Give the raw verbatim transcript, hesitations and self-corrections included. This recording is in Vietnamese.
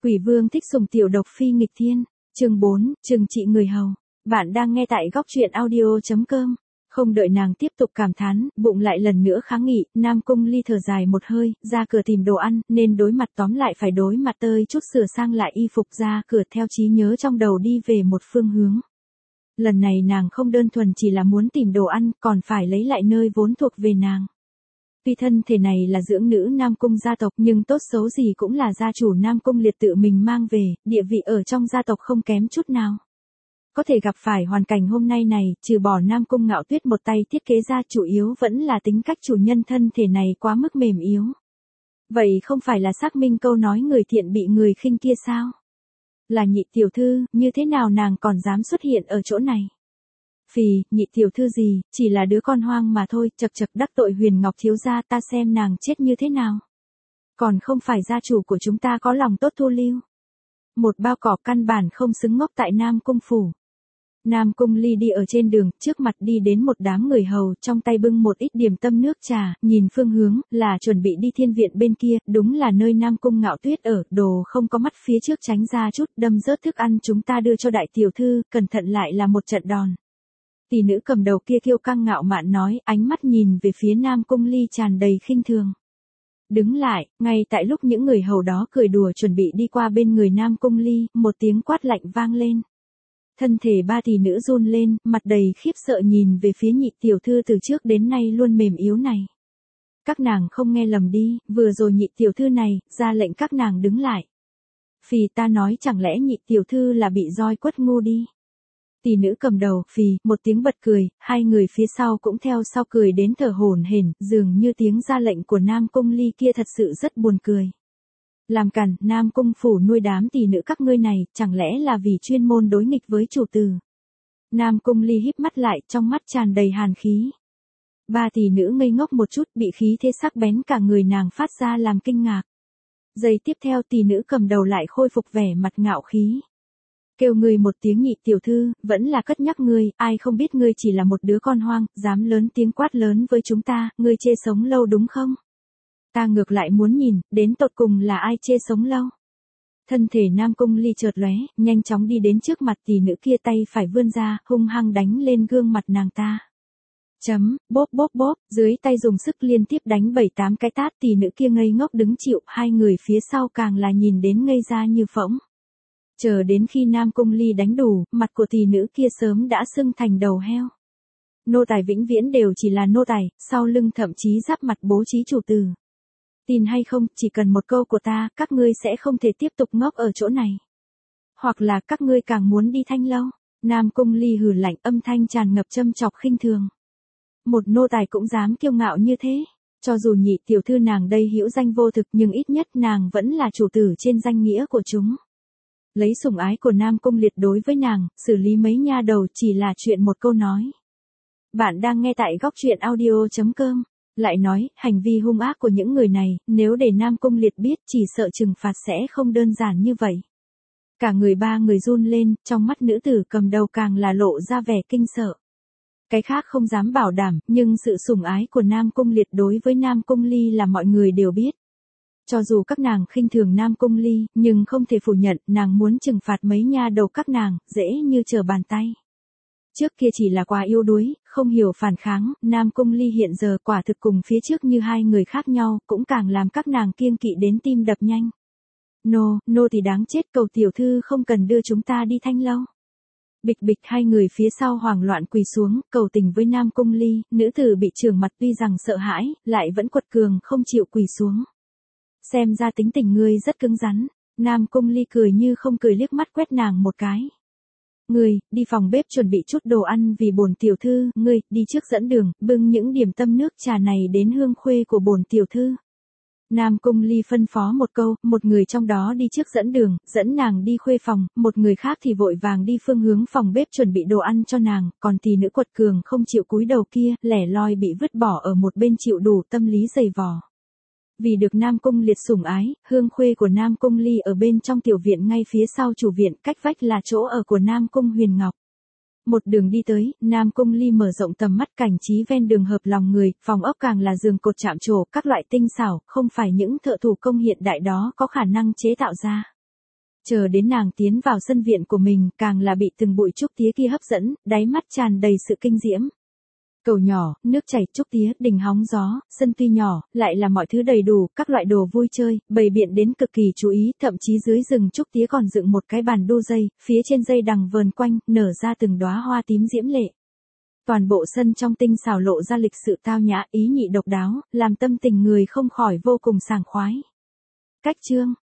Quỷ vương thích sủng tiểu độc phi nghịch thiên. Chương bốn, trừng trị người hầu. Bạn đang nghe tại góc truyện audio chấm com. Không đợi nàng tiếp tục cảm thán, bụng lại lần nữa kháng nghị, Nam Cung Ly thở dài một hơi, ra cửa tìm đồ ăn, nên đối mặt tóm lại phải đối mặt tơi chút sửa sang lại y phục ra cửa theo trí nhớ trong đầu đi về một phương hướng. Lần này nàng không đơn thuần chỉ là muốn tìm đồ ăn, còn phải lấy lại nơi vốn thuộc về nàng. Tuy thân thể này là dưỡng nữ Nam Cung gia tộc nhưng tốt xấu gì cũng là gia chủ Nam Cung Liệt tự mình mang về, địa vị ở trong gia tộc không kém chút nào. Có thể gặp phải hoàn cảnh hôm nay này, trừ bỏ Nam Cung Ngạo Tuyết một tay thiết kế ra chủ yếu vẫn là tính cách chủ nhân thân thể này quá mức mềm yếu. Vậy không phải là xác minh câu nói người thiện bị người khinh kia sao? Là Nhị tiểu thư, như thế nào nàng còn dám xuất hiện ở chỗ này? Phì, Nhị tiểu thư gì, chỉ là đứa con hoang mà thôi, chật chật đắc tội Huyền Ngọc thiếu gia, ta xem nàng chết như thế nào. Còn không phải gia chủ của chúng ta có lòng tốt thu lưu. Một bao cỏ căn bản không xứng ngốc tại Nam Cung phủ. Nam Cung Ly đi ở trên đường, trước mặt đi đến một đám người hầu, trong tay bưng một ít điểm tâm nước trà, nhìn phương hướng, là chuẩn bị đi thiên viện bên kia, đúng là nơi Nam Cung Ngạo Tuyết ở, đồ không có mắt phía trước tránh ra chút, đâm rớt thức ăn chúng ta đưa cho đại tiểu thư, cẩn thận lại là một trận đòn. Tỷ nữ cầm đầu kia kiêu căng ngạo mạn nói, ánh mắt nhìn về phía Nam Cung Ly tràn đầy khinh thường. Đứng lại, ngay tại lúc những người hầu đó cười đùa chuẩn bị đi qua bên người Nam Cung Ly, một tiếng quát lạnh vang lên. Thân thể ba tỷ nữ run lên, mặt đầy khiếp sợ nhìn về phía Nhị tiểu thư từ trước đến nay luôn mềm yếu này. Các nàng không nghe lầm đi, vừa rồi Nhị tiểu thư này, ra lệnh các nàng đứng lại. Phì, ta nói chẳng lẽ Nhị tiểu thư là bị roi quất ngu đi. Tỷ nữ cầm đầu, phì, một tiếng bật cười, hai người phía sau cũng theo sau cười đến thở hổn hển, dường như tiếng ra lệnh của Nam Cung Ly kia thật sự rất buồn cười. Làm cản, Nam Cung phủ nuôi đám tỷ nữ các ngươi này, chẳng lẽ là vì chuyên môn đối nghịch với chủ tử. Nam Cung Ly híp mắt lại, trong mắt tràn đầy hàn khí. Ba tỷ nữ ngây ngốc một chút, bị khí thế sắc bén cả người nàng phát ra làm kinh ngạc. Giây tiếp theo tỷ nữ cầm đầu lại khôi phục vẻ mặt ngạo khí. Kêu ngươi một tiếng Nhị tiểu thư, vẫn là cất nhắc ngươi, ai không biết ngươi chỉ là một đứa con hoang, dám lớn tiếng quát lớn với chúng ta, ngươi chê sống lâu đúng không? Ta ngược lại muốn nhìn, đến tột cùng là ai chê sống lâu. Thân thể Nam Cung Ly chợt lóe, nhanh chóng đi đến trước mặt tỷ nữ kia, tay phải vươn ra, hung hăng đánh lên gương mặt nàng ta. Chấm, bóp bóp bóp, dưới tay dùng sức liên tiếp đánh bảy tám cái tát, tỷ nữ kia ngây ngốc đứng chịu, hai người phía sau càng là nhìn đến ngây ra như phỗng. Chờ đến khi Nam Cung Ly đánh đủ, mặt của tỷ nữ kia sớm đã sưng thành đầu heo. Nô tài vĩnh viễn đều chỉ là nô tài, sau lưng thậm chí giáp mặt bố trí chủ tử. Tin hay không, chỉ cần một câu của ta, các ngươi sẽ không thể tiếp tục ngốc ở chỗ này. Hoặc là các ngươi càng muốn đi thanh lâu. Nam Cung Ly hừ lạnh, âm thanh tràn ngập châm chọc khinh thường. Một nô tài cũng dám kiêu ngạo như thế. Cho dù Nhị tiểu thư nàng đây hữu danh vô thực nhưng ít nhất nàng vẫn là chủ tử trên danh nghĩa của chúng. Lấy sủng ái của Nam Cung Liệt đối với nàng, xử lý mấy nha đầu chỉ là chuyện một câu nói. Bạn đang nghe tại góc truyện audio chấm com. Lại nói, hành vi hung ác của những người này, nếu để Nam Cung Liệt biết chỉ sợ trừng phạt sẽ không đơn giản như vậy. Cả người ba người run lên, trong mắt nữ tử cầm đầu càng là lộ ra vẻ kinh sợ. Cái khác không dám bảo đảm, nhưng sự sủng ái của Nam Cung Liệt đối với Nam Cung Ly là mọi người đều biết. Cho dù các nàng khinh thường Nam Cung Ly, nhưng không thể phủ nhận, nàng muốn trừng phạt mấy nha đầu các nàng, dễ như trở bàn tay. Trước kia chỉ là quá yếu đuối, không hiểu phản kháng, Nam Cung Ly hiện giờ quả thực cùng phía trước như hai người khác nhau, cũng càng làm các nàng kiêng kỵ đến tim đập nhanh. Nô, nô thì đáng chết, cầu tiểu thư không cần đưa chúng ta đi thanh lâu. Bịch bịch, hai người phía sau hoảng loạn quỳ xuống, cầu tình với Nam Cung Ly, nữ tử bị trừng mặt tuy rằng sợ hãi, lại vẫn quật cường không chịu quỳ xuống. Xem ra tính tình ngươi rất cứng rắn. Nam Cung Ly cười như không cười liếc mắt quét nàng một cái. Ngươi, đi phòng bếp chuẩn bị chút đồ ăn vì bổn tiểu thư, ngươi, đi trước dẫn đường, bưng những điểm tâm nước trà này đến hương khuê của bổn tiểu thư. Nam Cung Ly phân phó một câu, một người trong đó đi trước dẫn đường, dẫn nàng đi khuê phòng, một người khác thì vội vàng đi phương hướng phòng bếp chuẩn bị đồ ăn cho nàng, còn tỷ nữ quật cường không chịu cúi đầu kia, lẻ loi bị vứt bỏ ở một bên chịu đủ tâm lý dày vò. Vì được Nam Cung Liệt sủng ái, hương khuê của Nam Cung Ly ở bên trong tiểu viện ngay phía sau chủ viện, cách vách là chỗ ở của Nam Cung Huyền Ngọc. Một đường đi tới, Nam Cung Ly mở rộng tầm mắt, cảnh trí ven đường hợp lòng người, phòng ốc càng là giường cột chạm trổ, các loại tinh xảo, không phải những thợ thủ công hiện đại đó có khả năng chế tạo ra. Chờ đến nàng tiến vào sân viện của mình, càng là bị từng bụi trúc tía kia hấp dẫn, đáy mắt tràn đầy sự kinh diễm. Cầu nhỏ, nước chảy, trúc tía, đình hóng gió, sân tuy nhỏ, lại là mọi thứ đầy đủ, các loại đồ vui chơi, bày biện đến cực kỳ chú ý, thậm chí dưới rừng trúc tía còn dựng một cái bàn đu dây, phía trên dây đằng vờn quanh, nở ra từng đóa hoa tím diễm lệ. Toàn bộ sân trong tinh xảo lộ ra lịch sự tao nhã, ý nhị độc đáo, làm tâm tình người không khỏi vô cùng sảng khoái. Cách chương